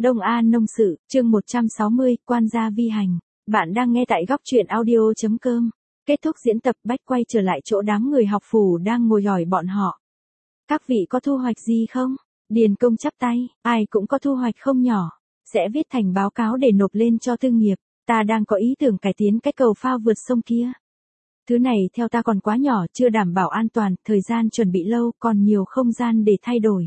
Đông An Nông Sự, chương 160, Quan gia vi hành. Bạn đang nghe tại góc truyện audio.com. Kết thúc diễn tập, Bách quay trở lại chỗ đám người học phủ đang ngồi hỏi bọn họ. Các vị có thu hoạch gì không? Điền Công chắp tay, ai cũng có thu hoạch không nhỏ. Sẽ viết thành báo cáo để nộp lên cho thương nghiệp. Ta đang có ý tưởng cải tiến cái cầu phao vượt sông kia. Thứ này theo ta còn quá nhỏ, chưa đảm bảo an toàn, thời gian chuẩn bị lâu, còn nhiều không gian để thay đổi.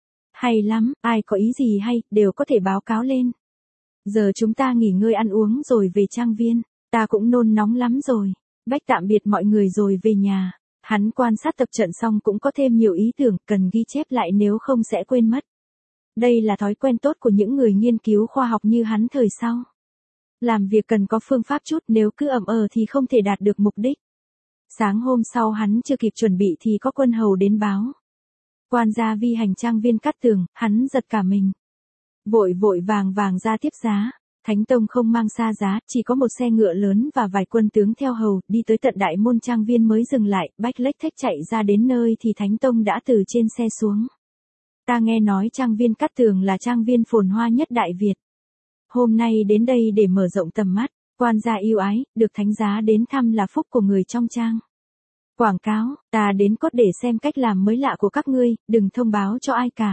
Hay lắm, ai có ý gì hay, đều có thể báo cáo lên. Giờ chúng ta nghỉ ngơi ăn uống rồi về trang viên, ta cũng nôn nóng lắm rồi. Bách tạm biệt mọi người rồi về nhà. Hắn quan sát tập trận xong cũng có thêm nhiều ý tưởng, cần ghi chép lại nếu không sẽ quên mất. Đây là thói quen tốt của những người nghiên cứu khoa học như hắn thời sau. Làm việc cần có phương pháp chút, nếu cứ ậm thì không thể đạt được mục đích. Sáng hôm sau hắn chưa kịp chuẩn bị thì có quân hầu đến báo. Quan gia vi hành trang viên Cát Tường, hắn giật cả mình. Vội vội vàng vàng ra tiếp giá. Thánh Tông không mang xa giá, chỉ có một xe ngựa lớn và vài quân tướng theo hầu, đi tới tận đại môn trang viên mới dừng lại, Bách lếch thếch chạy ra đến nơi thì Thánh Tông đã từ trên xe xuống. Ta nghe nói trang viên Cát Tường là trang viên phồn hoa nhất Đại Việt. Hôm nay đến đây để mở rộng tầm mắt, quan gia yêu ái, được thánh giá đến thăm là phúc của người trong trang. Quảng cáo, ta đến cốt để xem cách làm mới lạ của các ngươi, đừng thông báo cho ai cả.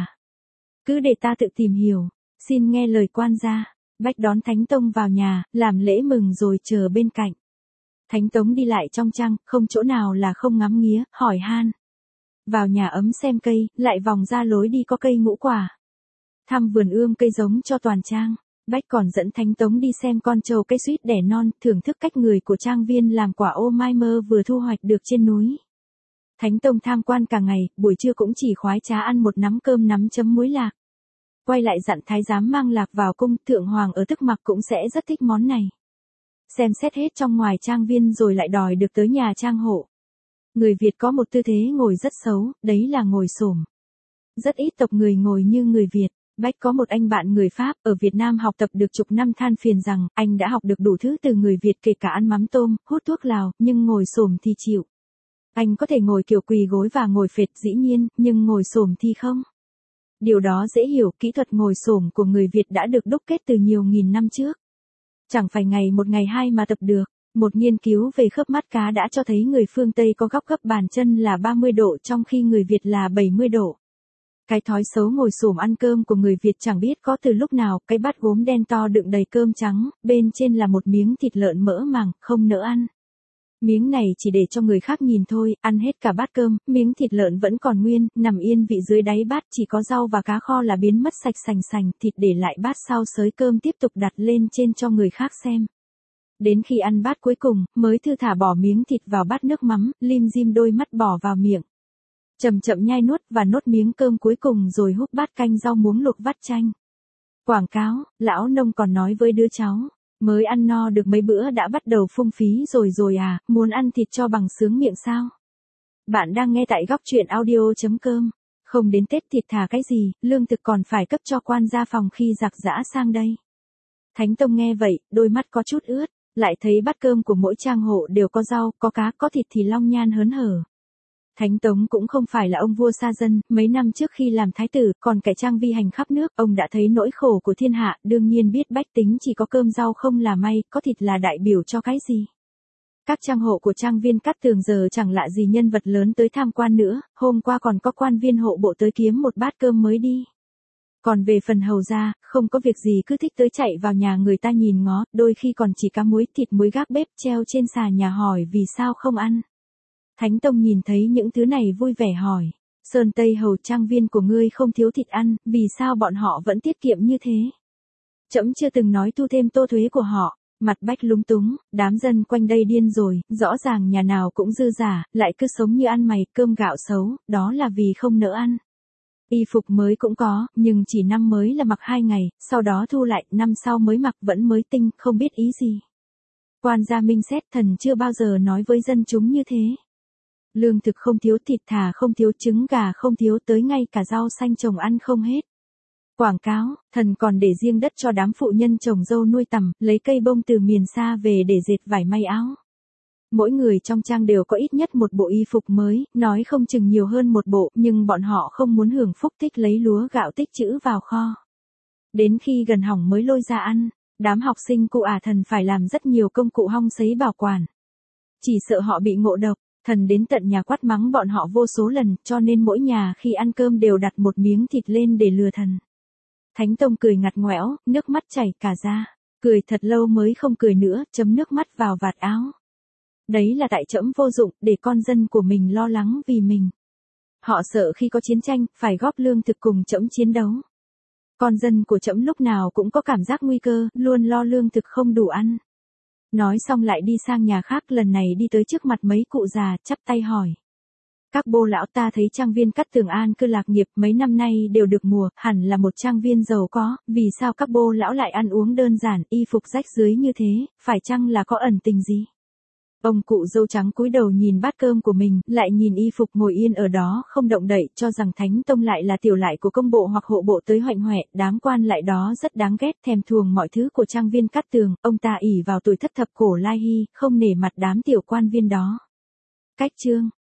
Cứ để ta tự tìm hiểu, xin nghe lời quan gia. Bách đón Thánh Tông vào nhà, làm lễ mừng rồi chờ bên cạnh. Thánh Tông đi lại trong trang, không chỗ nào là không ngắm nghía, hỏi han. Vào nhà ấm xem cây, lại vòng ra lối đi có cây ngũ quả. Thăm vườn ươm cây giống cho toàn trang. Bách còn dẫn Thánh Tông đi xem con trâu cây suýt đẻ non, thưởng thức cách người của trang viên làm quả ô mai mơ vừa thu hoạch được trên núi. Thánh Tông tham quan cả ngày, buổi trưa cũng chỉ khoái trá ăn một nắm cơm nắm chấm muối lạc. Quay lại dặn thái giám mang lạc vào cung, thượng hoàng ở Tức Mặc cũng sẽ rất thích món này. Xem xét hết trong ngoài trang viên rồi lại đòi được tới nhà trang hộ. Người Việt có một tư thế ngồi rất xấu, đấy là ngồi xổm. Rất ít tộc người ngồi như người Việt. Bách có một anh bạn người Pháp ở Việt Nam học tập được chục năm, than phiền rằng anh đã học được đủ thứ từ người Việt, kể cả ăn mắm tôm, hút thuốc lào, nhưng ngồi xổm thì chịu. Anh có thể ngồi kiểu quỳ gối và ngồi phệt dĩ nhiên, nhưng ngồi xổm thì không. Điều đó dễ hiểu, kỹ thuật ngồi xổm của người Việt đã được đúc kết từ nhiều nghìn năm trước. Chẳng phải ngày một ngày hai mà tập được. Một nghiên cứu về khớp mắt cá đã cho thấy người phương Tây có góc khớp bàn chân là 30 độ trong khi người Việt là 70 độ. Cái thói xấu ngồi xổm ăn cơm của người Việt chẳng biết có từ lúc nào, cái bát gốm đen to đựng đầy cơm trắng, bên trên là một miếng thịt lợn mỡ màng, không nỡ ăn. Miếng này chỉ để cho người khác nhìn thôi, ăn hết cả bát cơm, miếng thịt lợn vẫn còn nguyên, nằm yên vị dưới đáy bát, chỉ có rau và cá kho là biến mất sạch sành sành, thịt để lại bát sau xới cơm tiếp tục đặt lên trên cho người khác xem. Đến khi ăn bát cuối cùng, mới thư thả bỏ miếng thịt vào bát nước mắm, lim dim đôi mắt bỏ vào miệng. Chậm chậm nhai nuốt và nốt miếng cơm cuối cùng rồi húp bát canh rau muống luộc vắt chanh. Quảng cáo, lão nông còn nói với đứa cháu. Mới ăn no được mấy bữa đã bắt đầu phung phí rồi à, muốn ăn thịt cho bằng sướng miệng sao? Bạn đang nghe tại góc truyện audio.com. Không đến Tết thịt thà cái gì, lương thực còn phải cấp cho quan gia phòng khi giặc giã sang đây. Thánh Tông nghe vậy, đôi mắt có chút ướt, lại thấy bát cơm của mỗi trang hộ đều có rau, có cá, có thịt thì long nhan hớn hở. Thánh Tông cũng không phải là ông vua xa dân, mấy năm trước khi làm thái tử, còn cải trang vi hành khắp nước, ông đã thấy nỗi khổ của thiên hạ, đương nhiên biết bách tính chỉ có cơm rau không là may, có thịt là đại biểu cho cái gì. Các trang hộ của trang viên Cát Tường giờ chẳng lạ gì nhân vật lớn tới tham quan nữa, hôm qua còn có quan viên hộ bộ tới kiếm một bát cơm mới đi. Còn về phần hầu gia, không có việc gì cứ thích tới chạy vào nhà người ta nhìn ngó, đôi khi còn chỉ cá muối thịt muối gác bếp treo trên xà nhà hỏi vì sao không ăn. Thánh Tông nhìn thấy những thứ này vui vẻ hỏi, Sơn Tây hầu trang viên của ngươi không thiếu thịt ăn, vì sao bọn họ vẫn tiết kiệm như thế? Trẫm chưa từng nói thu thêm tô thuế của họ. Mặt Bách lúng túng, đám dân quanh đây điên rồi, rõ ràng nhà nào cũng dư giả, lại cứ sống như ăn mày, cơm gạo xấu, đó là vì không nỡ ăn. Y phục mới cũng có, nhưng chỉ năm mới là mặc 2 ngày, sau đó thu lại, năm sau mới mặc vẫn mới tinh, không biết ý gì. Quan gia minh xét, thần chưa bao giờ nói với dân chúng như thế. Lương thực không thiếu, thịt thà không thiếu, trứng gà không thiếu, tới ngay cả rau xanh trồng ăn không hết. Quảng cáo, thần còn để riêng đất cho đám phụ nhân trồng dâu nuôi tằm, lấy cây bông từ miền xa về để dệt vải may áo. Mỗi người trong trang đều có ít nhất một bộ y phục mới, nói không chừng nhiều hơn một bộ, nhưng bọn họ không muốn hưởng phúc tích lấy lúa gạo tích trữ vào kho. Đến khi gần hỏng mới lôi ra ăn, đám học sinh cụ thần phải làm rất nhiều công cụ hong sấy bảo quản. Chỉ sợ họ bị ngộ độc, thần đến tận nhà quát mắng bọn họ vô số lần, cho nên mỗi nhà khi ăn cơm đều đặt một miếng thịt lên để lừa thần. Thánh Tông cười ngặt ngoẽo, nước mắt chảy cả ra, cười thật lâu mới không cười nữa, chấm nước mắt vào vạt áo. Đấy là tại trẫm vô dụng, để con dân của mình lo lắng vì mình. Họ sợ khi có chiến tranh, phải góp lương thực cùng trẫm chiến đấu. Con dân của trẫm lúc nào cũng có cảm giác nguy cơ, luôn lo lương thực không đủ ăn. Nói xong lại đi sang nhà khác, lần này đi tới trước mặt mấy cụ già, chắp tay hỏi. Các bô lão, ta thấy trang viên Cát Tường an cư lạc nghiệp mấy năm nay đều được mùa, hẳn là một trang viên giàu có, vì sao các bô lão lại ăn uống đơn giản, y phục rách rưới như thế, phải chăng là có ẩn tình gì? Ông cụ dâu trắng cúi đầu nhìn bát cơm của mình, lại nhìn y phục ngồi yên ở đó không động đậy, cho rằng Thánh Tông lại là tiểu lại của công bộ hoặc hộ bộ tới hoạnh hoẹ, đám quan lại đó rất đáng ghét, thèm thuồng mọi thứ của trang viên Cát Tường, ông ta ỷ vào tuổi thất thập cổ lai hy, không nể mặt đám tiểu quan viên đó. Cách chương